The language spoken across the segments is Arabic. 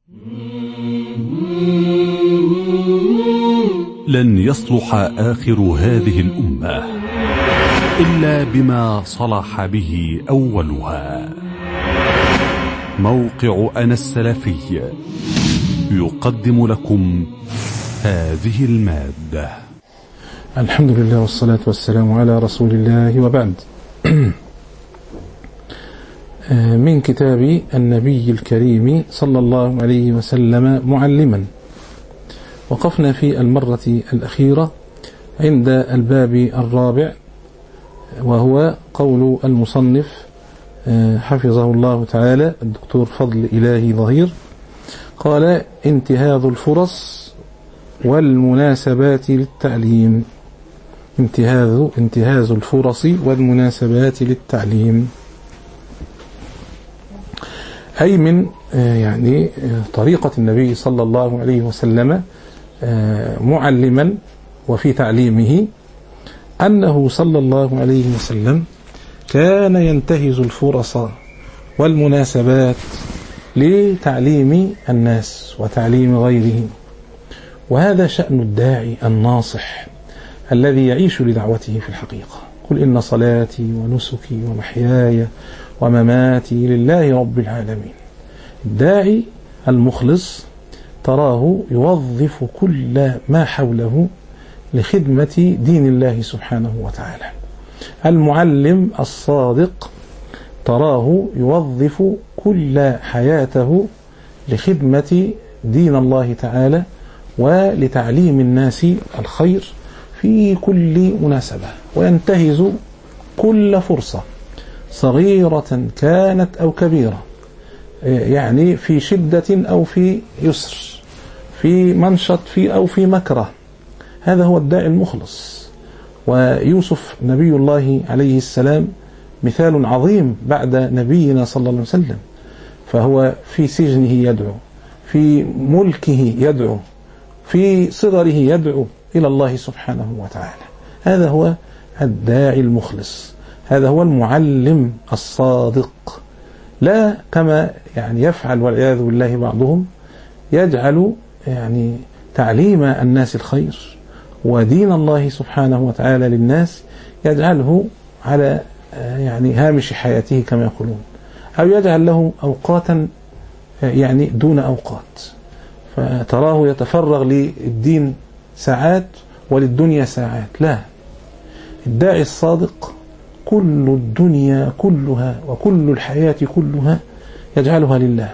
لن يصلح آخر هذه الأمة إلا بما صلح به أولها. موقع أنا السلفي يقدم لكم هذه المادة. الحمد لله والصلاة والسلام على رسول الله، وبعد. من كتاب النبي الكريم صلى الله عليه وسلم معلما. وقفنا في المرة الأخيرة عند الباب الرابع، وهو قول المصنف حفظه الله تعالى الدكتور فضل إلهي ظهير، قال: انتهاز الفرص والمناسبات للتعليم. انتهاز الفرص والمناسبات للتعليم، أي من طريقة النبي صلى الله عليه وسلم معلما وفي تعليمه، أنه صلى الله عليه وسلم كان ينتهز الفرص والمناسبات لتعليم الناس وتعليم غيرهم. وهذا شأن الداعي الناصح الذي يعيش لدعوته في الحقيقة. قل إن صلاتي ونسكي ومحياي ومماتي لله رب العالمين. الداعي المخلص تراه يوظف كل ما حوله لخدمة دين الله سبحانه وتعالى. المعلم الصادق تراه يوظف كل حياته لخدمة دين الله تعالى ولتعليم الناس الخير في كل مناسبة، وينتهز كل فرصة صغيرة كانت أو كبيرة، يعني في شدة أو في يسر، في منشط أو في مكره. هذا هو الداعي المخلص. ويوسف نبي الله عليه السلام مثال عظيم بعد نبينا صلى الله عليه وسلم، فهو في سجنه يدعو، في ملكه يدعو، في صغره يدعو إلى الله سبحانه وتعالى. هذا هو الداعي المخلص، هذا هو المعلم الصادق، لا كما يفعل والعياذ بالله بعضهم، يجعل تعليم الناس الخير ودين الله سبحانه وتعالى للناس يجعله على هامش حياته كما يقولون، أو يجعل له أوقاتا دون أوقات، فتراه يتفرغ للدين ساعات وللدنيا ساعات. لا، الداعي الصادق كل الدنيا كلها وكل الحياة كلها يجعلها لله.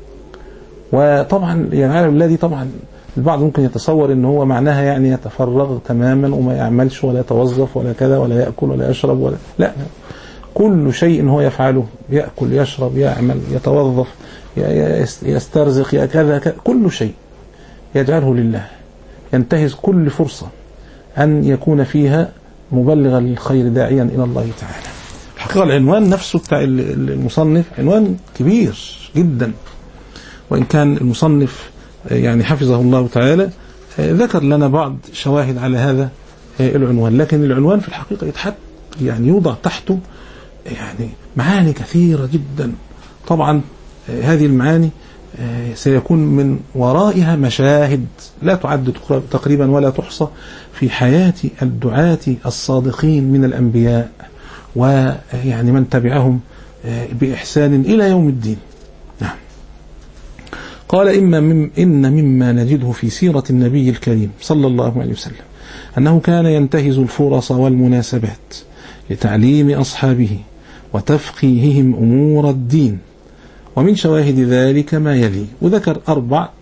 وطبعا الذي طبعا البعض ممكن يتصور ان هو معناها يتفرغ تماما وما يعملش ولا يتوظف ولا كذا ولا يأكل ولا يشرب ولا لا، كل شيء هو يفعله، يأكل يشرب يعمل يتوظف يسترزق كذا، كل شيء يجعله لله، ينتهز كل فرصة أن يكون فيها مبلغا للخير داعيا إلى الله تعالى. الحقيقة العنوان نفسه بتاع المصنف عنوان كبير جدا، وإن كان المصنف حفظه الله تعالى ذكر لنا بعض شواهد على هذا العنوان، لكن العنوان في الحقيقة يوضع تحته معاني كثيرة جدا. طبعا هذه المعاني سيكون من ورائها مشاهد لا تعد تقريبا ولا تحصى في حياة الدعاة الصادقين من الأنبياء من تبعهم بإحسان إلى يوم الدين. نعم. قال: إن مما نجده في سيرة النبي الكريم صلى الله عليه وسلم أنه كان ينتهز الفرص والمناسبات لتعليم أصحابه وتفقيههم أمور الدين. ومن شواهد ذلك ما يلي، وذكر 4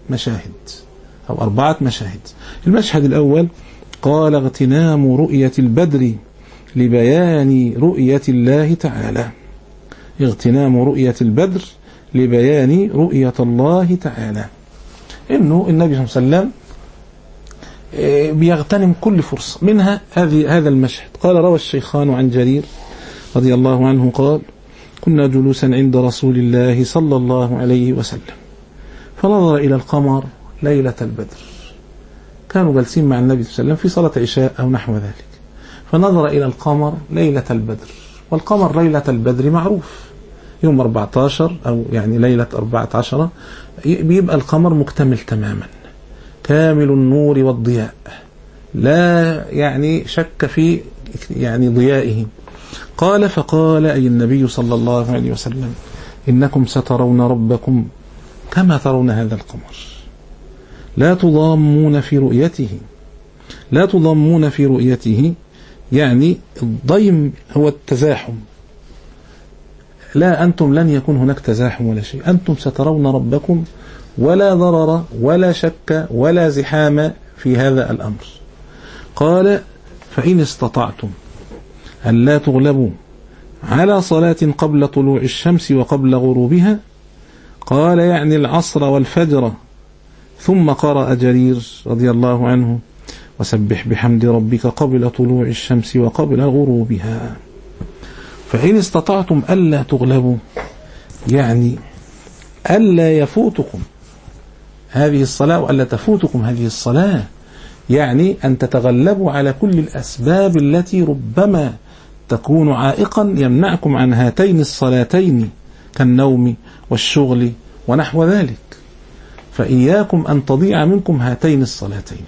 مشاهد. المشهد الأول قال: اغتنام رؤية البدر لبيان رؤية الله تعالى. اغتنام رؤية البدر لبيان رؤية الله تعالى، إنه النبي صلى الله عليه وسلم بيغتنم كل فرصة، منها هذا المشهد. قال: روى الشيخان عن جرير رضي الله عنه قال: كنا جلوسا عند رسول الله صلى الله عليه وسلم فنظر إلى القمر ليلة البدر. كانوا جالسين مع النبي صلى الله عليه وسلم في صلاة عشاء أو نحو ذلك، فنظر إلى القمر ليلة البدر. والقمر ليلة البدر معروف، يوم 14 أو يعني ليلة 14 بيبقى القمر مكتمل تماما، كامل النور والضياء، لا يعني شك في يعني ضيائه. قال فقال أي النبي صلى الله عليه وسلم: إنكم سترون ربكم كما ترون هذا القمر، لا تضامون في رؤيته. لا تضامون في رؤيته يعني الضيم هو التزاحم، لا أنتم لن يكون هناك تزاحم ولا شيء، أنتم سترون ربكم ولا ضرر ولا شك ولا زحام في هذا الأمر. قال فإن استطعتم أن لا تغلبوا على صلاة قبل طلوع الشمس وقبل غروبها، قال يعني العصر والفجر، ثم قرأ جرير رضي الله عنه: وسبح بحمد ربك قبل طلوع الشمس وقبل غروبها. فإن استطعتم ألا تغلبوا يعني ألا يفوتكم هذه الصلاة وألا تفوتكم هذه الصلاة، يعني أن تتغلبوا على كل الأسباب التي ربما تكون عائقا يمنعكم عن هاتين الصلاتين كالنوم والشغل ونحو ذلك، فإياكم أن تضيع منكم هاتين الصلاتين.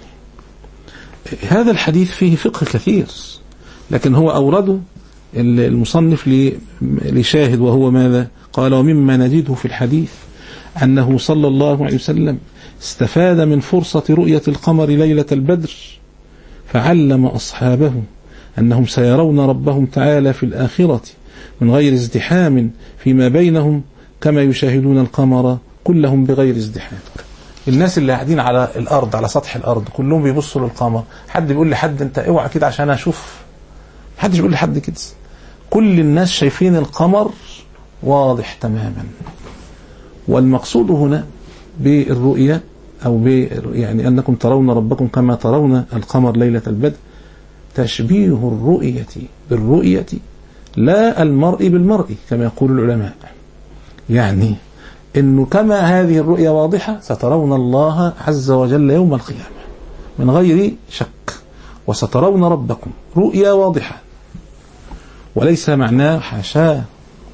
هذا الحديث فيه فقه كثير، لكن هو أورده المصنف لشاهد، وهو ماذا؟ قال: ومما نجده في الحديث أنه صلى الله عليه وسلم استفاد من فرصة رؤية القمر ليلة البدر فعلم أصحابه أنهم سيرون ربهم تعالى في الآخرة من غير ازدحام فيما بينهم كما يشاهدون القمر كلهم بغير ازدحام. الناس اللي قاعدين على الأرض، على سطح الأرض، كلهم بيبصوا للقمر. حد بيقول لحد أنت اوعى كده عشان أشوف؟ محدش بيقول لحد كده، كل الناس شايفين القمر واضح تماما. والمقصود هنا بالرؤية أو يعني أنكم ترون ربكم كما ترون القمر ليلة البدر، تشبيه الرؤية بالرؤية لا المرء بالمرء كما يقول العلماء، يعني إنه كما هذه الرؤية واضحة سترون الله عز وجل يوم القيامة من غير شك، وسترون ربكم رؤية واضحة، وليس معناه حاشاه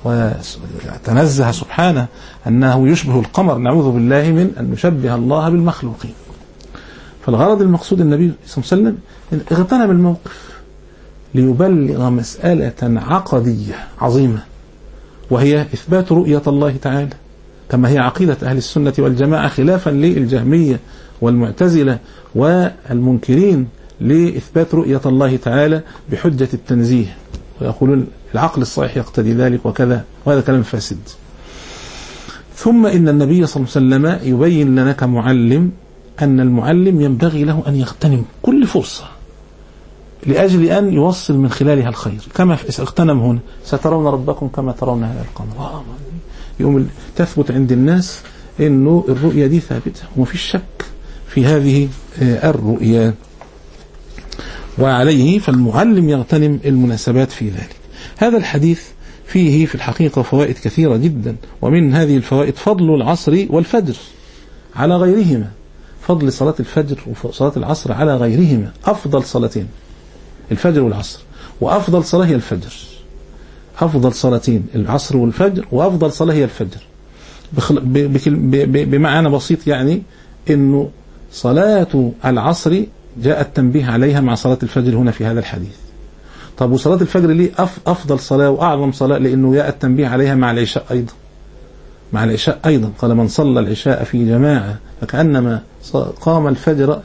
وتنزه سبحانه أنه يشبه القمر، نعوذ بالله من أن نشبه الله بالمخلوقين. فالغرض المقصود النبي صلى الله عليه وسلم اغتنم الموقف ليبلغ مسألة عقدية عظيمة، وهي إثبات رؤية الله تعالى كما هي عقيدة أهل السنة والجماعة، خلافا للجهمية والمعتزلة والمنكرين لإثبات رؤية الله تعالى بحجة التنزيه، ويقولون العقل الصحيح يقتضي ذلك وكذا، وهذا كلام فاسد. ثم إن النبي صلى الله عليه وسلم يبين لنا كمعلم أن المعلم ينبغي له أن يغتنم كل فرصة لأجل أن يوصل من خلالها الخير، كما اغتنم هنا: سترون ربكم كما ترون هذا القمر. يوم تثبت عند الناس إنه الرؤية دي ثابتة ومفيش شك في هذه الرؤية، وعليه فالمعلم يغتنم المناسبات في ذلك. هذا الحديث فيه في الحقيقة فوائد كثيرة جدا، ومن هذه الفوائد فضل العصر والفجر على غيرهما، فضل صلاة الفجر وصلاة العصر على غيرهما، أفضل صلاتين الفجر والعصر، وأفضل صلاة هي الفجر، أفضل صلاتين العصر والفجر، وأفضل صلاة هي الفجر. بمعنى بسيط يعني إنه صلاة العصر جاء التنبيه عليها مع صلاة الفجر هنا في هذا الحديث. طب وصلاة الفجر ليه أفضل صلاة وأعظم صلاة؟ لأنه جاء التنبيه عليها مع العشاء أيضا، مع العشاء أيضا. قال: من صلى العشاء في جماعة فكأنما قام الفجر،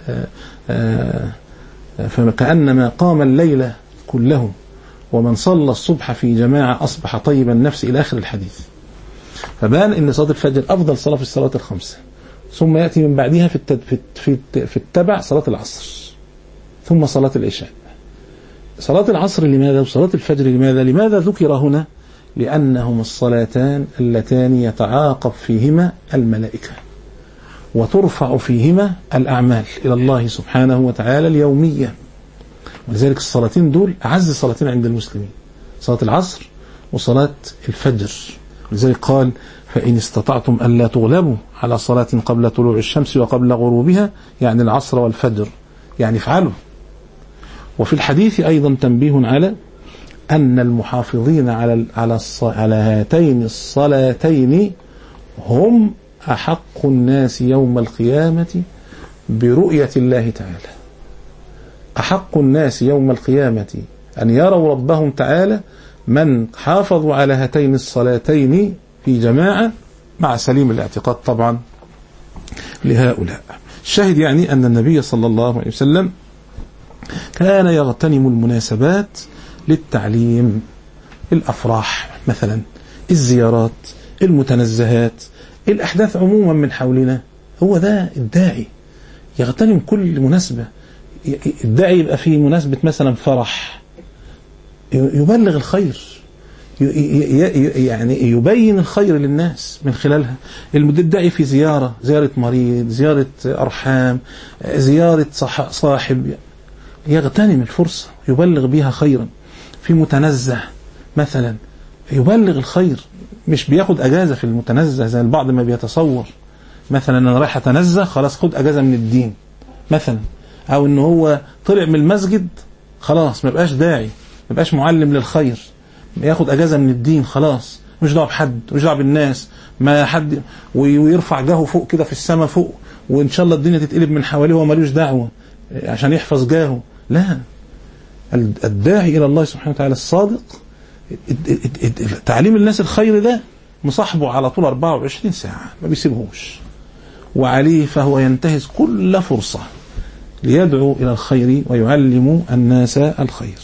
فكأنما قام الليل كله، ومن صلى الصبح في جماعة أصبح طيب النفس، إلى آخر الحديث. فبان أن صلاة الفجر أفضل صلاة في الصلاة الخمسة، ثم يأتي من بعدها في التبع صلاة العصر، ثم صلاة العشاء. صلاة العصر لماذا وصلاة الفجر لماذا؟ لماذا ذكر هنا؟ لأنهما الصلاتان اللتان يتعاقب فيهما الملائكة وترفع فيهما الأعمال إلى الله سبحانه وتعالى اليومية، ولذلك الصلاتين دول أعز صلاتين عند المسلمين، صلاة العصر وصلاة الفجر. لذلك قال: فإن استطعتم ألا تغلبوا على صلاة قبل طلوع الشمس وقبل غروبها، يعني العصر والفجر، يعني افعلوا. وفي الحديث أيضا تنبيه على أن المحافظين على هاتين الصلاتين هم أحق الناس يوم القيامة برؤية الله تعالى. أحق الناس يوم القيامة أن يروا ربهم تعالى من حافظوا على هاتين الصلاتين في جماعة مع سليم الاعتقاد طبعا لهؤلاء. الشاهد يعني أن النبي صلى الله عليه وسلم كان يغتنم المناسبات للتعليم، الأفراح مثلا، الزيارات، المتنزهات، الأحداث عموما من حولنا. هو ده الداعي، يغتنم كل مناسبة. الداعي يبقى في مناسبة مثلا فرح يبلغ الخير، يعني يبين الخير للناس من خلالها. الداعي في زيارة مريض، زيارة أرحام، زيارة صاحب، يغتنم الفرصة يبلغ بها خيرا. في متنزه مثلا يبلغ الخير، مش بياخد أجازة في المتنزه زي البعض ما بيتصور، مثلا أنا رايح أتنزه خلاص خد أجازة من الدين مثلا، أو إنه هو طلع من المسجد خلاص ما بقاش داعي، ما بقاش معلم للخير، ياخد أجازة من الدين خلاص، مش دعوه بحد، مش دعوه بالناس، ما حد، ويرفع جاهه فوق كده في السماء فوق، وإن شاء الله الدنيا تتقلب من حواليه وما لوش دعوة عشان يحفظ جاهه. لا، الداعي إلى الله سبحانه وتعالى الصادق تعليم الناس الخير ده مصاحبه على طول 24 ساعة ما بيسيبهوش، وعليه فهو ينتهز كل فرصة ليدعو إلى الخير ويعلم الناس الخير.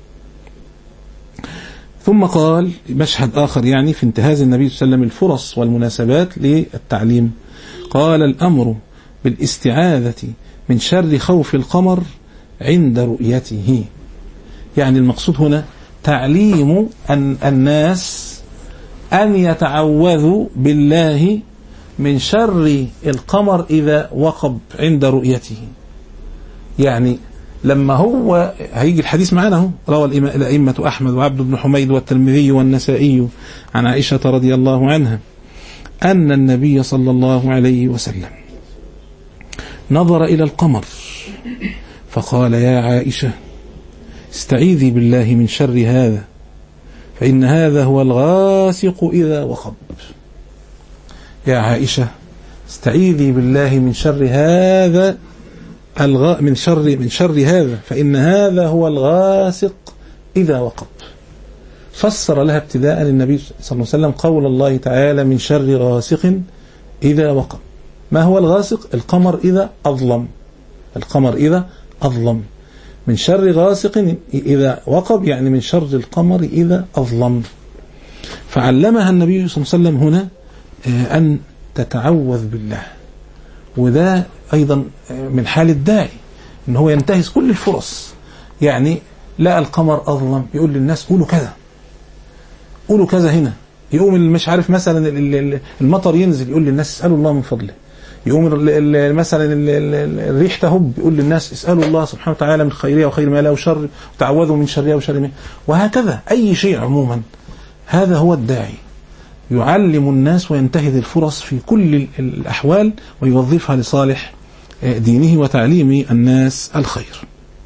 ثم قال مشهد آخر يعني في انتهاز النبي صلى الله عليه وسلم الفرص والمناسبات للتعليم، قال الأمر بالاستعاذة من شر خوف القمر عند رؤيته. يعني المقصود هنا تعليم الناس أن يتعوذوا بالله من شر القمر إذا وقب عند رؤيته. يعني لما هو هيجي الحديث معنا، روى الأئمة أحمد وعبد بن حميد والترمذي والنسائي عن عائشة رضي الله عنها أن النبي صلى الله عليه وسلم نظر إلى القمر فقال يا عائشة استعيذي بالله من شر هذا فإن هذا هو الغاسق إذا وقب. يا عائشة استعيذي بالله من شر هذا من شر هذا فإن هذا هو الغاسق إذا وقب. فسر لها ابتداء النبي صلى الله عليه وسلم قول الله تعالى من شر غاسق إذا وقب. ما هو الغاسق؟ القمر إذا أظلم، القمر إذا أظلم. من شر غاسق إذا وقب يعني من شر القمر إذا أظلم. فعلمها النبي صلى الله عليه وسلم هنا أن تتعوذ بالله. وده أيضا من حال الداعي إن هو ينتهز كل الفرص. يعني لا القمر أظلم يقول للناس قولوا كذا، قولوا كذا هنا. يقوم مش عارف مثلا المطر ينزل يقول للناس اسألوا الله من فضله. يقوم مثلا الريح تهب يقول للناس اسألوا الله سبحانه وتعالى من خيرها وخير ما لا وشر وتعوذوا من شرها وشر ما. وهكذا أي شيء عموما. هذا هو الداعي، يعلم الناس وينتهز الفرص في كل الأحوال ويوظفها لصالح دينه وتعليم الناس الخير.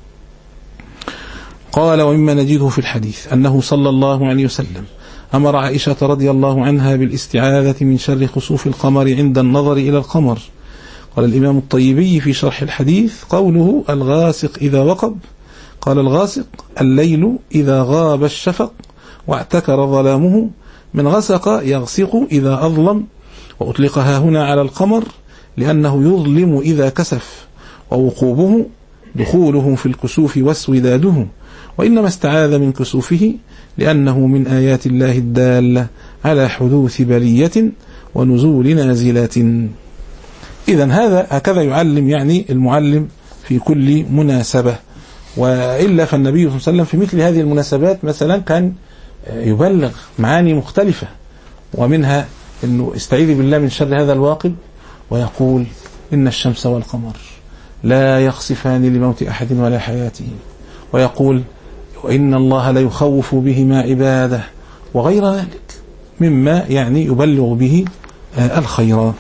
قال ومما نجده في الحديث أنه صلى الله عليه وسلم أمر عائشة رضي الله عنها بالاستعاذة من شر خسوف القمر عند النظر إلى القمر. قال الإمام الطيبي في شرح الحديث قوله الغاسق إذا وقب، قال الغاسق الليل إذا غاب الشفق واعتكر ظلامه، من غسق يغسق إذا أظلم، وأطلقها هنا على القمر لأنه يظلم إذا كسف، ووقوبه دخوله في الكسوف واسوداده، وإنما استعاذ من كسوفه لأنه من آيات الله الدالة على حدوث بلية ونزول نازلات. إذن هكذا يعلم يعني المعلم في كل مناسبة. وإلا فالنبي صلى الله عليه وسلم في مثل هذه المناسبات مثلا كان يبلغ معاني مختلفة، ومنها أنه استعيذ بالله من شر هذا الواقب، ويقول إن الشمس والقمر لا يخسفان لموت أحد ولا حياته، ويقول وإن الله لا يخوف بهما عباده، وغير ذلك مما يعني يبلغ به الخير.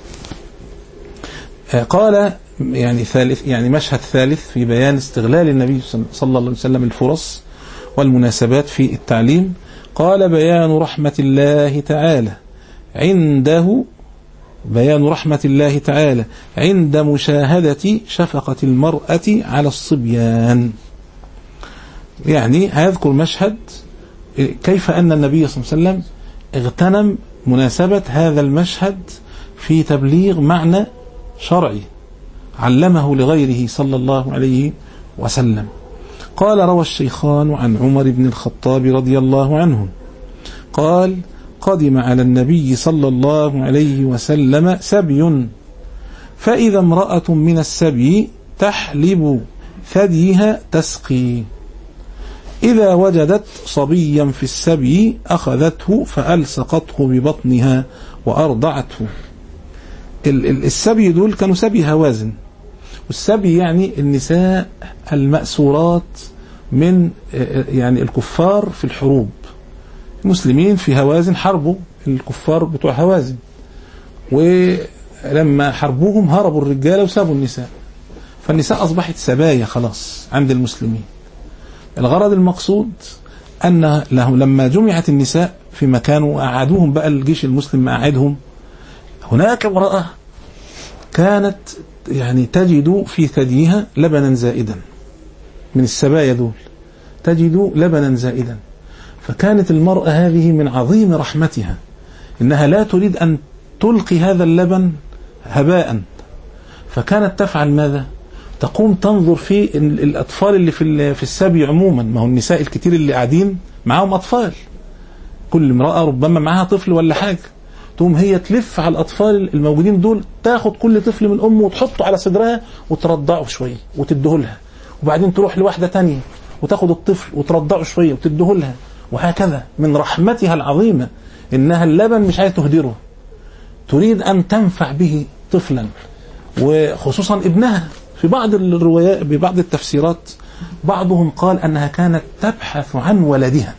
قال يعني ثالث، يعني مشهد ثالث في بيان استغلال النبي صلى الله عليه وسلم الفرص والمناسبات في التعليم. قال بيان رحمة الله تعالى عند مشاهدة شفقة المرأة على الصبيان. يعني هيذكر مشهد كيف أن النبي صلى الله عليه وسلم اغتنم مناسبة هذا المشهد في تبليغ معنى شرعي علمه لغيره صلى الله عليه وسلم. قال روى الشيخان عن عمر بن الخطاب رضي الله عنه قال قدم على النبي صلى الله عليه وسلم سبي، فإذا امرأة من السبي تحلب ثديها تسقي، إذا وجدت صبيا في السبي أخذته فألصقته ببطنها وأرضعته. السبي دول كانوا سبي هوازن، والسبي يعني النساء المأسورات من يعني الكفار في الحروب. المسلمين في هوازن حربوا الكفار بتوع هوازن، ولما حربوهم هربوا الرجال وسابوا النساء، فالنساء أصبحت سبايا خلاص عند المسلمين. الغرض المقصود أن لما جمعت النساء في مكان وأعادوهم بقى الجيش المسلم مقاعدهم، هناك امرأة كانت يعني تجد في ثديها لبنا زائدا، من السبايا دول تجد لبنا زائدا. فكانت المرأة هذه من عظيم رحمتها إنها لا تريد أن تلقي هذا اللبن هباء، فكانت تفعل ماذا؟ تقوم تنظر في الأطفال اللي في السبي عموما. ما هو النساء الكتير اللي قاعدين معهم أطفال، كل امرأة ربما معها طفل ولا حاجة، تقوم هي تلف على الأطفال الموجودين دول، تاخد كل طفل من أمه وتحطه على صدرها وترضعه شوية وتدهلها، وبعدين تروح لواحدة تانية وتاخد الطفل وترضعه شوية وتدهلها، وهكذا. من رحمتها العظيمة إنها اللبن مش عايزة تهدره، تريد أن تنفع به طفلا وخصوصا ابنها. في بعض الروايات ببعض التفسيرات بعضهم قال أنها كانت تبحث عن ولدها،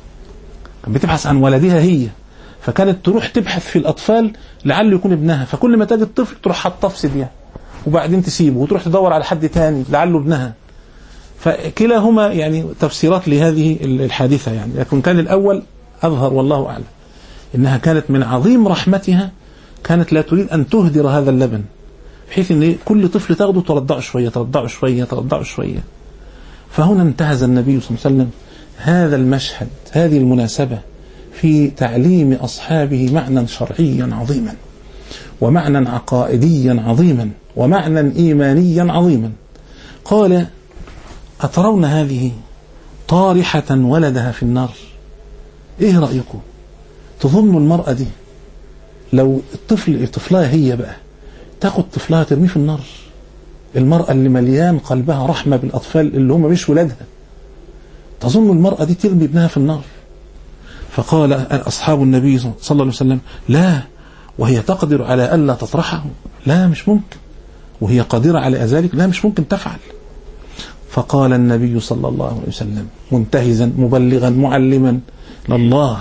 بتبحث عن ولدها هي، فكانت تروح تبحث في الأطفال لعله يكون ابنها، فكل ما تجد طفل تروح حطه في ثديها وبعدين تسيبه وتروح تدور على حد تاني لعله ابنها. فكلاهما يعني تفسيرات لهذه الحادثة يعني، لكن كان الأول أظهر والله أعلم، إنها كانت من عظيم رحمتها، كانت لا تريد أن تهدر هذا اللبن، بحيث أن كل طفل تاخده ترضعه شوية ترضعه شوية ترضعه شوية. فهنا انتهز النبي صلى الله عليه وسلم هذا المشهد، هذه المناسبة، في تعليم أصحابه معنى شرعيا عظيما، ومعنى عقائديا عظيما، ومعنى إيمانيا عظيما. قال أترون هذه طارحة ولدها في النار؟ إيه رأيكم؟ تظن المرأة دي لو الطفلة هي بقى تاخد طفلها ترميه في النار؟ المرأة اللي مليان قلبها رحمة بالأطفال اللي هم مش ولادها، تظن المرأة دي ترمي ابنها في النار؟ فقال أصحاب النبي صلى الله عليه وسلم لا، وهي تقدر على ألا تطرحه؟ لا مش ممكن. وهي قادرة على ذلك؟ لا مش ممكن تفعل. فقال النبي صلى الله عليه وسلم منتهزا مبلغا معلما لله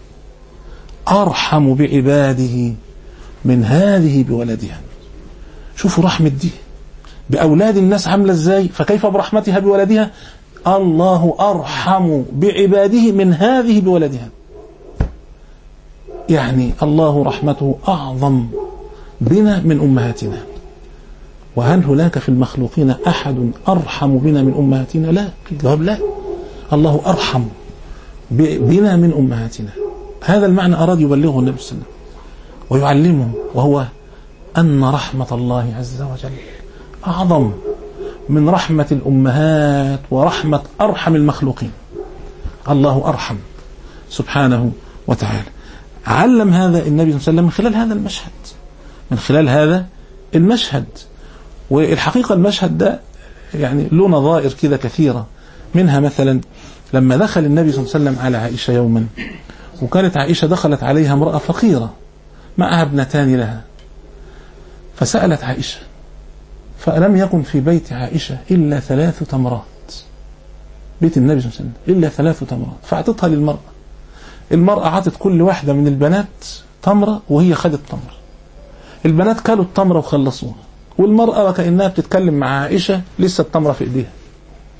أرحم بعباده من هذه بولدها. شوفوا رحمة دي بأولاد الناس عاملة ازاي، فكيف برحمتها بولدها؟ الله أرحم بعباده من هذه بولدها. يعني الله رحمته أعظم بنا من أمهاتنا. وهل هناك في المخلوقين أحد أرحم بنا من أمهاتنا؟ لا، الجواب لا، الله أرحم بنا من أمهاتنا. هذا المعنى أراد يبلغه النبي صلى الله عليه وسلم ويعلمه، وهو أن رحمة الله عز وجل أعظم من رحمة الأمهات ورحمة أرحم المخلوقين. الله أرحم سبحانه وتعالى. علم هذا النبي صلى الله عليه وسلم من خلال هذا المشهد، من خلال هذا المشهد. والحقيقة المشهد ده يعني له نظائر كده كثيرة، منها مثلا لما دخل النبي صلى الله عليه وسلم على عائشة يوما، وكانت عائشة دخلت عليها امرأة فقيرة معها ابنتان لها، فسألت عائشة، فلم يكن في بيت عائشة إلا 3 تمرات، بيت النبي صلى الله عليه وسلم إلا 3 تمرات، فأعطتها للمرأة. المرأة عطت كل واحدة من البنات تمرة وهي خدت تمرة. البنات كلوا التمرة وخلصوها، والمرأة وكأنها بتتكلم مع عائشة لسه التمرة في إيديها.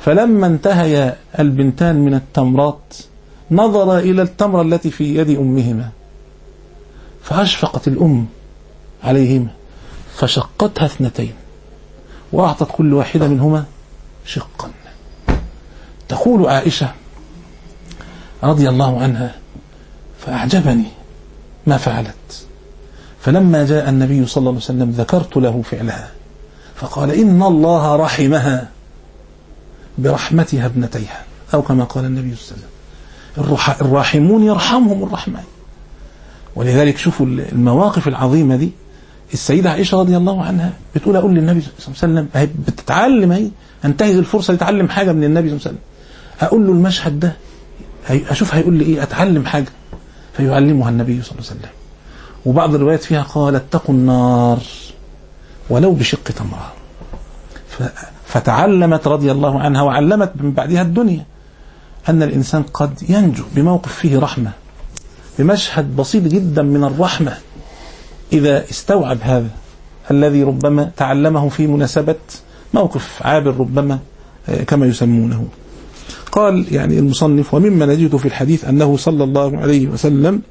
فلما انتهيا البنتان من التمرات نظر إلى التمرة التي في يد أمهما فأشفقت الأم عليهما فشقتها 2 وأعطت كل واحدة منهما شقا. تقول عائشة رضي الله عنها: فأعجبني ما فعلت، فلما جاء النبي صلى الله عليه وسلم ذكرت له فعلها فقال: إن الله رحمها برحمتها ابنتيها، أو كما قال النبي صلى الله عليه وسلم: الراحمون يرحمهم الرحمن. ولذلك شوفوا المواقف العظيمة دي. السيدة عائشة رضي الله عنها بتقول: أقول للنبي صلى الله عليه وسلم، بتتعلم، هي انتهز الفرصة لتعلم حاجة من النبي صلى الله عليه وسلم، أقول له المشهد ده أشوف هيقول لي إيه، أتعلم حاجة. فيعلمها النبي صلى الله عليه وسلم. وبعض الروايات فيها قال: اتقوا النار ولو بشق تمرة. فتعلمت رضي الله عنها وعلمت من بعدها الدنيا أن الإنسان قد ينجو بموقف فيه رحمة، بمشهد بسيط جدا من الرحمة، إذا استوعب هذا الذي ربما تعلمه في مناسبة موقف عابر ربما كما يسمونه. قال يعني المصنف: ومما نجد في الحديث أنه صلى الله عليه وسلم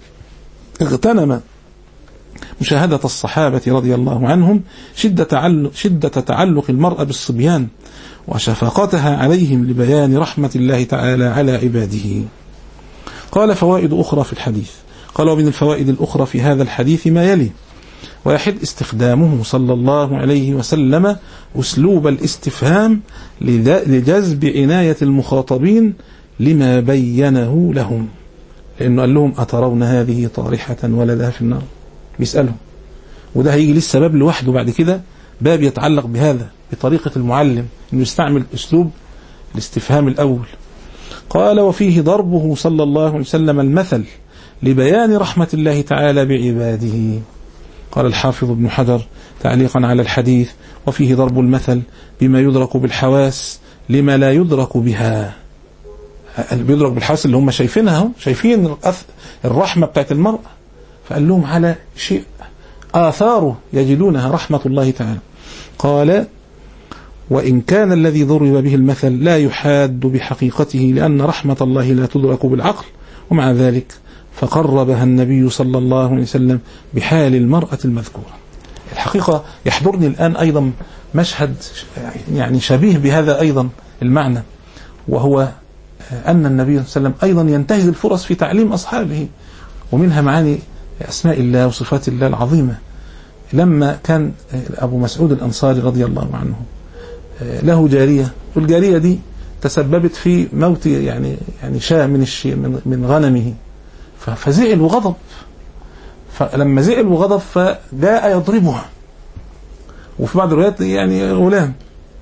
اغتنم مشاهدة الصحابة رضي الله عنهم شدة تعلق المرأة بالصبيان وشفقتها عليهم لبيان رحمة الله تعالى على عباده. قال: فوائد أخرى في الحديث. قال: ومن الفوائد الأخرى في هذا الحديث ما يلي: واحد، استخدامه صلى الله عليه وسلم أسلوب الاستفهام لجذب عناية المخاطبين لما بينه لهم، لأنه قال لهم: أترون هذه طارحة ولدها في النار؟ بيسألهم، وده هيجي لسه باب لوحده بعد كده، باب يتعلق بهذا، بطريقة المعلم أنه يستعمل أسلوب الاستفهام الأول. قال: وفيه ضربه صلى الله عليه وسلم المثل لبيان رحمة الله تعالى بعباده. قال الحافظ ابن حجر تعليقا على الحديث: وفيه ضرب المثل بما يدرك بالحواس لما لا يدرك بها. بيدرك بالحواس اللي هم شايفينها، شايفين الرحمة بتاعت المرأة، فقال لهم على شيء آثاره يجدونها رحمة الله تعالى. قال: وإن كان الذي ضرب به المثل لا يحاد بحقيقته لأن رحمة الله لا تدرك بالعقل، ومع ذلك فقربها النبي صلى الله عليه وسلم بحال المرأة المذكورة. الحقيقة يحضرني الآن أيضا مشهد يعني شبيه بهذا أيضا المعنى، وهو أن النبي صلى الله عليه وسلم أيضا ينتهز الفرص في تعليم أصحابه، ومنها معاني أسماء الله وصفات الله العظيمة. لما كان أبو مسعود الأنصاري رضي الله عنه له جارية، والجارية دي تسببت في موت يعني شاة من غنمه، فزعل وغضب. فلما زعل وغضب فجاء يضربها، وفي بعض الروايات يعني غلام.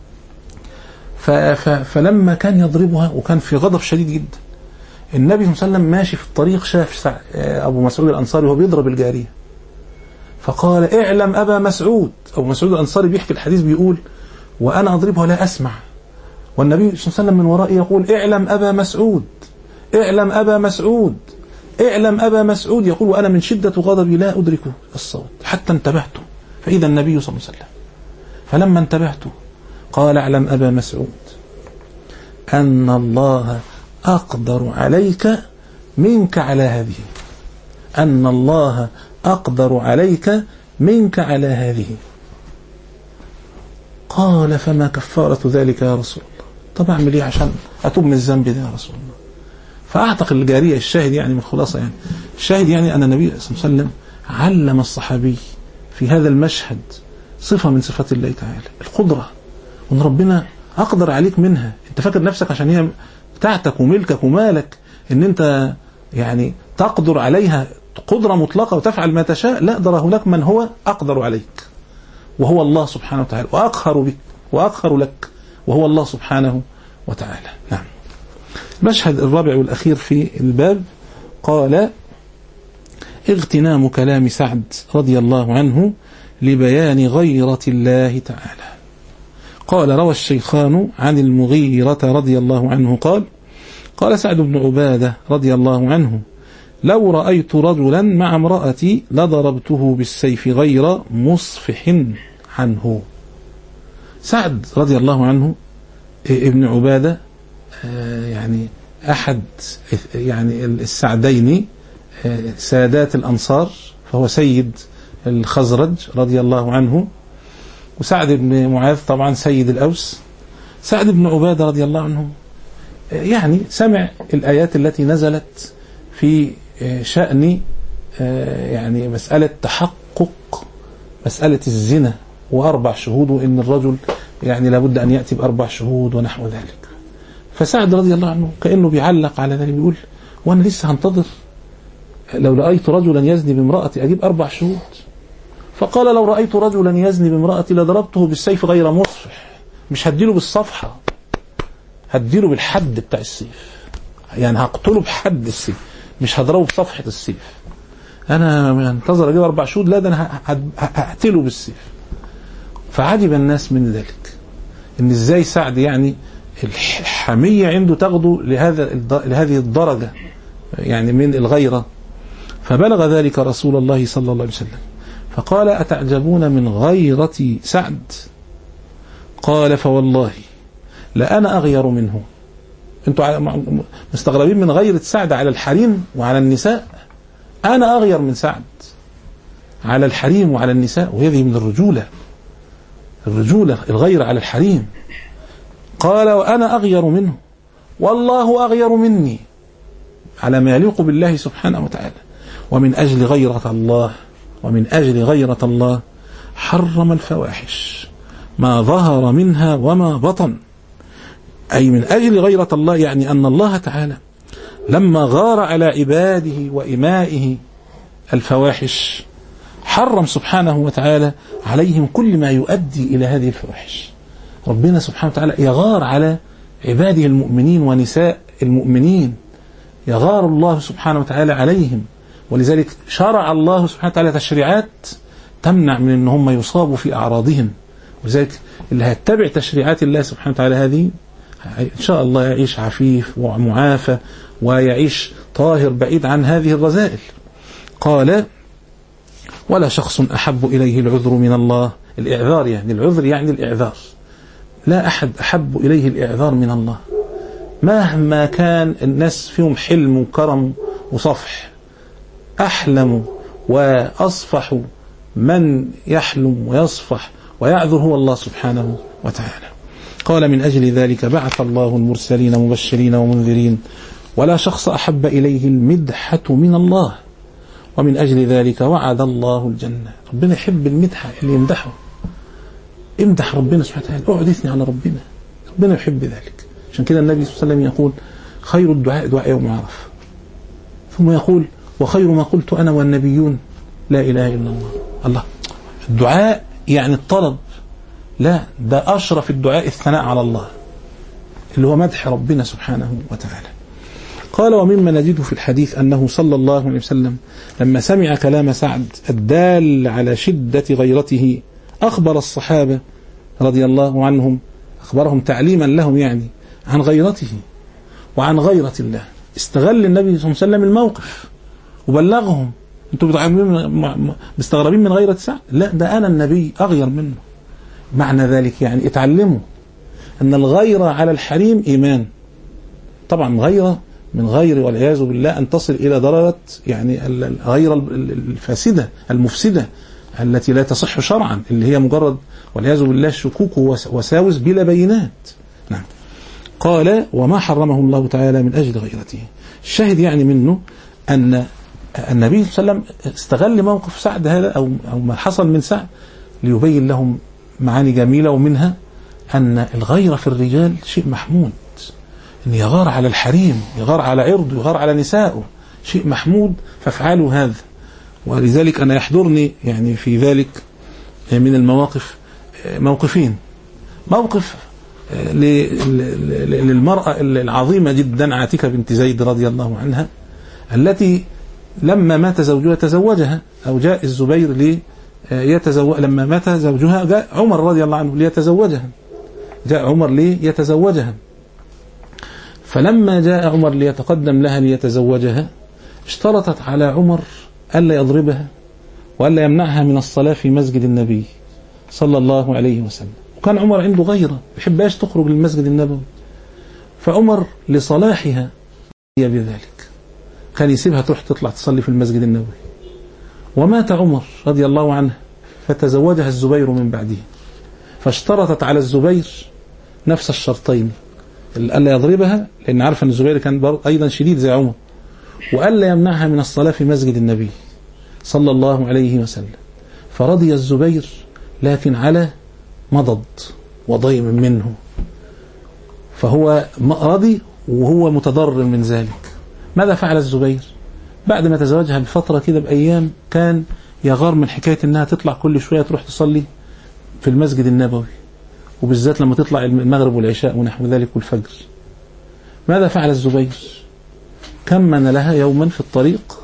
فلما كان يضربها وكان في غضب شديد جدا، النبي صلى الله عليه وسلم ماشي في الطريق شاف أبو مسعود الأنصاري وهو بيضرب الجارية، فقال: اعلم أبا مسعود. أبو مسعود الأنصاري بيحكي الحديث بيقول: وأنا أضربها لا أسمع، والنبي صلى الله عليه وسلم من ورائي يقول: اعلم أبا مسعود، اعلم أبا مسعود، اعلم أبا مسعود. يقول: وأنا من شدة غضبي لا أدرك الصوت حتى انتبهت، فإذا النبي صلى الله عليه وسلم. فلما انتبهت قال: اعلم أبا مسعود أن الله أقدر عليك منك على هذه، أن الله أقدر عليك منك على هذه. قال: فما كفارة ذلك يا رسول الله؟ طب أعمل إيه عشان أتوب من الذنب ده يا رسول الله؟ فأعتق الجارية. الشاهد يعني من الخلاصة، يعني الشاهد يعني أن النبي صلى الله عليه وسلم علم الصحابي في هذا المشهد صفة من صفات الله تعالى، القدرة، وأن ربنا أقدر عليك منها. أنت فاكر نفسك عشان هي بتاعتك وملكك ومالك إن أنت يعني تقدر عليها قدرة مطلقة وتفعل ما تشاء؟ لا، ده هناك من هو أقدر عليك، وهو الله سبحانه وتعالى، وأقهر بك وأقهر لك، وهو الله سبحانه وتعالى. نعم. المشهد الرابع والأخير في الباب، قال: اغتنام كلام سعد رضي الله عنه لبيان غيرة الله تعالى. قال: روى الشيخان عن المغيرة رضي الله عنه قال: قال سعد بن عبادة رضي الله عنه: لو رأيت رجلا مع امرأتي لضربته بالسيف غير مصفح عنه. سعد رضي الله عنه ابن عبادة يعني أحد يعني السعدين سادات الأنصار، فهو سيد الخزرج رضي الله عنه، وسعد بن معاذ طبعا سيد الأوس. سعد بن عبادة رضي الله عنه يعني سمع الآيات التي نزلت في شأن يعني مسألة تحقق مسألة الزنا و4 شهود، وإن الرجل يعني لابد أن يأتي ب4 شهود ونحو ذلك. فسعد رضي الله عنه كأنه بيعلق على ذلك، بيقول وأنا لسه هنتظر؟ لو رأيت رجلا يزني بامرأتي أجيب 4 شهود؟ فقال لو رأيت رجلا يزني بامرأتي لضربته بالسيف غير مصفح. مش هديله بالصفحة، هديله بالحد بتاع السيف، يعني هقتله بحد السيف، مش هضربه بصفحة السيف. أنا منتظر أجيب 4 شهود؟ لا، ده أنا هقتله بالسيف. فعجب الناس من ذلك، إن إزاي سعد يعني الحمية عنده تغدو لهذه الدرجة يعني من الغيرة. فبلغ ذلك رسول الله صلى الله عليه وسلم فقال أتعجبون من غيرة سعد؟ قال فوالله لأنا أغير منه. أنتوا مستغربين من غيرة سعد على الحريم وعلى النساء؟ أنا أغير من سعد على الحريم وعلى النساء، وهذه من الرجولة الغير على الحريم. قال وأنا أغير منه والله أغير مني، على ما يليق بالله سبحانه وتعالى. ومن أجل غيرة الله حرم الفواحش ما ظهر منها وما بطن. أي من أجل غيرة الله، يعني أن الله تعالى لما غار على عباده وإمائه الفواحش حرم سبحانه وتعالى عليهم كل ما يؤدي إلى هذه الفواحش. ربنا سبحانه وتعالى يغار على عباده المؤمنين ونساء المؤمنين، يغار الله سبحانه وتعالى عليهم، ولذلك شرع الله سبحانه وتعالى تشريعات تمنع من أن هم يصابوا في أعراضهم. ولذلك اللي هيتبع تشريعات الله سبحانه وتعالى هذه إن شاء الله يعيش عفيف ومعافى ويعيش طاهر بعيد عن هذه الرذائل. قال ولا شخص أحب إليه العذر من الله. الإعذار يعني العذر يعني الإعذار، لا أحد أحب إليه الإعذار من الله مهما كان الناس فيهم حلم وكرم وصفح. أحلم وأصفح من يحلم ويصفح ويعذر هو الله سبحانه وتعالى. قال من أجل ذلك بعث الله المرسلين مبشرين ومنذرين، ولا شخص أحب إليه المدحة من الله، ومن أجل ذلك وعد الله الجنة. ربنا يحب المدحة، اللي يمدحه امدح ربنا سبحانه وتعالى، اقعد اثني على ربنا يحب ذلك. عشان كده النبي صلى الله عليه وسلم يقول خير الدعاء دعاء يوم عرفة، ثم يقول وخير ما قلت أنا والنبيون لا إله إلا الله. الدعاء يعني الطلب، لا، ده أشرف الدعاء الثناء على الله اللي هو مدح ربنا سبحانه وتعالى. قال ومما نجده في الحديث أنه صلى الله عليه وسلم لما سمع كلام سعد الدال على شدة غيرته أخبر الصحابة رضي الله عنهم، أخبرهم تعليما لهم يعني عن غيرته وعن غيرة الله. استغل النبي صلى الله عليه وسلم الموقف وبلغهم انتوا مستغربين من غيرة سعد؟ لا، ده أنا النبي أغير منه. معنى ذلك يعني اتعلموا أن الغيرة على الحريم إيمان. طبعا غيرة من غير والعياذ بالله أن تصل إلى درجة يعني الغيرة الفاسدة المفسدة التي لا تصح شرعا، اللي هي مجرد والعياذ بالله شكوك وساوس بلا بينات. نعم. قال وما حرمه الله تعالى من أجل غيرته. الشاهد يعني منه أن النبي صلى الله عليه وسلم استغل موقف سعد هذا أو ما حصل من سعد ليبين لهم معاني جميلة، ومنها أن الغيرة في الرجال شيء محمود، أن يغار على الحريم، يغار على عرضه، يغار على نسائه، شيء محمود، فافعلوا هذا. ولذلك أنا يحضرني يعني في ذلك من المواقف موقفين. موقف للمرأة العظيمة جدا عاتكة بنت زيد رضي الله عنها، التي لما مات زوجها تزوجها، أو جاء الزبير لما مات زوجها جاء عمر رضي الله عنه ليتزوجها، جاء عمر ليتزوجها. فلما جاء عمر ليتقدم لها ليتزوجها اشترطت على عمر ألا يضربها وألا يمنعها من الصلاة في مسجد النبي صلى الله عليه وسلم، وكان عمر عنده غيرة، ما بيحبهاش تخرج للمسجد النبوي، فعمر لصلاحها هي بذلك كان يسيبها تروح تطلع تصلي في المسجد النبوي. ومات عمر رضي الله عنه فتزوجها الزبير من بعده، فاشترطت على الزبير نفس الشرطين، ألا يضربها لأن عارف أن الزبير كان أيضا شديد زي عمر، وألا يمنعها من الصلاة في مسجد النبي صلى الله عليه وسلم. فرضي الزبير لكن على مضض وضيم منه، فهو رضي وهو متضرر من ذلك. ماذا فعل الزبير؟ بعد ما تزوجها بفترة كده بأيام كان يغار من حكاية أنها تطلع كل شوية تروح تصلي في المسجد النبوي، وبالذات لما تطلع المغرب والعشاء ونحو ذلك والفجر. ماذا فعل الزبير؟ كمن لها يوما في الطريق،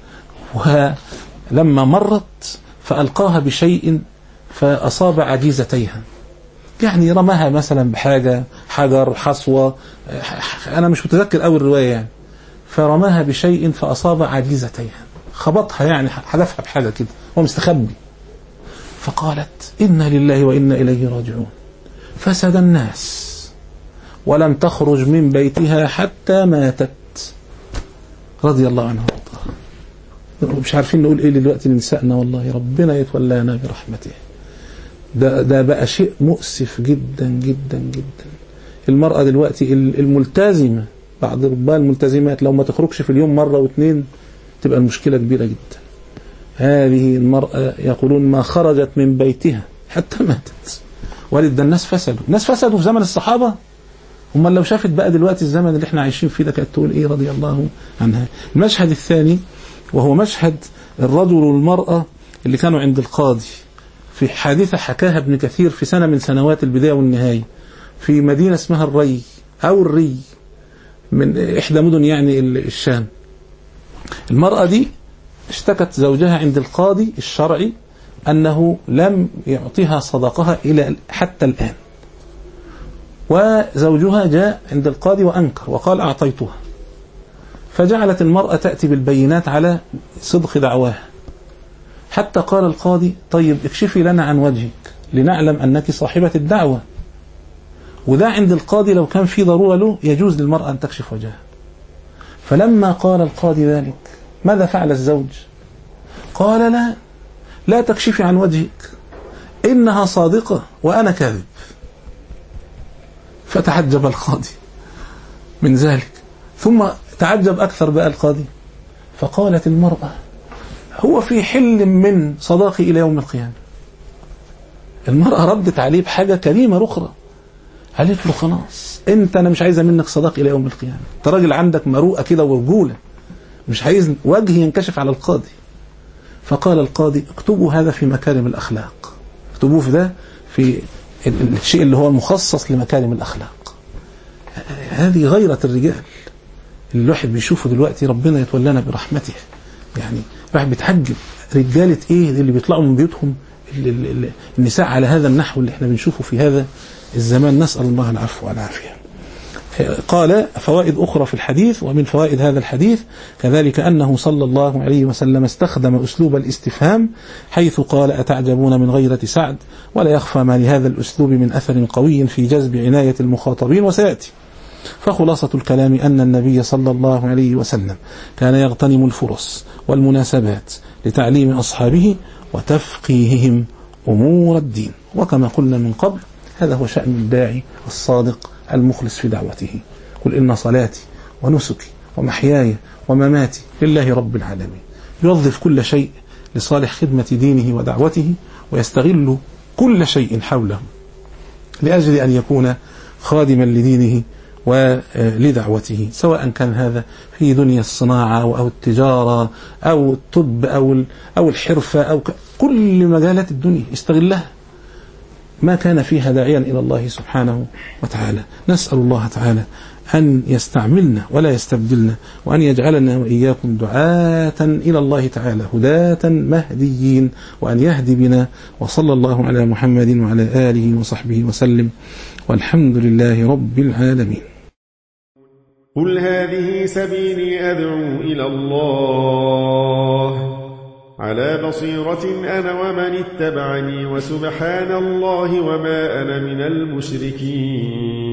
ولما مرت فألقاها بشيء فأصاب عجيزتيها، يعني رماها مثلا بحاجة، حجر، حصوة، أنا مش متذكر أول الرواية يعني، فرماها بشيء فأصاب عجيزتيها، خبطها يعني حدفها بحاجة كده، هو مستخبي. فقالت إنا لله وإنا إليه راجعون، فسد الناس ولم تخرج من بيتها حتى ماتت رضي الله عنها وارضاها. مش عارفين نقول إيه دلوقتي لنسائنا، والله ربنا يتولانا برحمته. ده بقى شيء مؤسف جدا جدا جدا. المرأة دلوقتي الملتزمة، بعض ربما الملتزمات لو ما تخرجش في اليوم مرة واثنين تبقى المشكلة كبيرة جدا. هذه المرأة يقولون ما خرجت من بيتها حتى ماتت. ولد الناس فسدوا في زمن الصحابة، هم لو شافت بقى دلوقتي الزمن اللي احنا عايشين فيه ده كانت تقول ايه رضي الله عنها. المشهد الثاني وهو مشهد الرجل والمرأة اللي كانوا عند القاضي في حادثة حكاها ابن كثير في سنة من سنوات البداية والنهاية في مدينة اسمها الري أو الري من إحدى مدن يعني الشام. المرأة دي اشتكت زوجها عند القاضي الشرعي أنه لم يعطيها صداقها إلى حتى الآن، وزوجها جاء عند القاضي وأنكر وقال أعطيتها، فجعلت المرأة تأتي بالبينات على صدق دعواها، حتى قال القاضي طيب اكشفي لنا عن وجهك لنعلم أنك صاحبة الدعوة. وده عند القاضي لو كان في ضرورة له يجوز للمرأة أن تكشف وجهها. فلما قال القاضي ذلك ماذا فعل الزوج؟ قال لا تكشفي عن وجهك، إنها صادقة وأنا كاذب. فتعجب القاضي من ذلك، ثم تعجب أكثر بقى القاضي، فقالت المرأة هو في حل من صداقي إلى يوم القيامة. المرأة ردت عليه بحاجة كريمة أخرى، قالت له خلاص أنا مش عايزة منك صداق إلى يوم القيامة، أنت راجل عندك مروءة كده ورجولة، مش عايز وجهي ينكشف على القاضي. فقال القاضي اكتبوا هذا في مكارم الأخلاق، اكتبوه في ده في الشيء اللي هو المخصص لمكارم الأخلاق. هذه غيرة الرجال اللي الواحد بيشوفه دلوقتي، ربنا يتولانا برحمته. يعني الواحد بيتحجب رجالة ايه اللي بيطلعوا من بيوتهم النساء على هذا النحو اللي احنا بنشوفه في هذا الزمان، نسأل الله العفو والعافية. قال فوائد أخرى في الحديث، ومن فوائد هذا الحديث كذلك أنه صلى الله عليه وسلم استخدم أسلوب الاستفهام، حيث قال أتعجبون من غيرة سعد، ولا يخفى ما لهذا الأسلوب من أثر قوي في جذب عناية المخاطبين وسيأتي. فخلاصة الكلام أن النبي صلى الله عليه وسلم كان يغتنم الفرص والمناسبات لتعليم أصحابه وتفقيههم أمور الدين. وكما قلنا من قبل هذا هو شأن الداعي الصادق المخلص في دعوته. قل إن صلاتي ونسكي ومحياي ومماتي لله رب العالمين. يوظف كل شيء لصالح خدمة دينه ودعوته، ويستغل كل شيء حوله لأجل أن يكون خادما لدينه ولدعوته، سواء كان هذا في دنيا الصناعة أو التجارة أو الطب أو الحرفة أو كل مجالات الدنيا استغلها ما كان فيها داعيا إلى الله سبحانه وتعالى. نسأل الله تعالى أن يستعملنا ولا يستبدلنا، وأن يجعلنا وإياكم دعاة إلى الله تعالى هداة مهديين، وأن يهدي بنا. وصلى الله على محمد وعلى آله وصحبه وسلم، والحمد لله رب العالمين. قل هذه سبيلي أدعو إلى الله على بصيرة أنا ومن اتبعني وسبحان الله وما أنا من المشركين.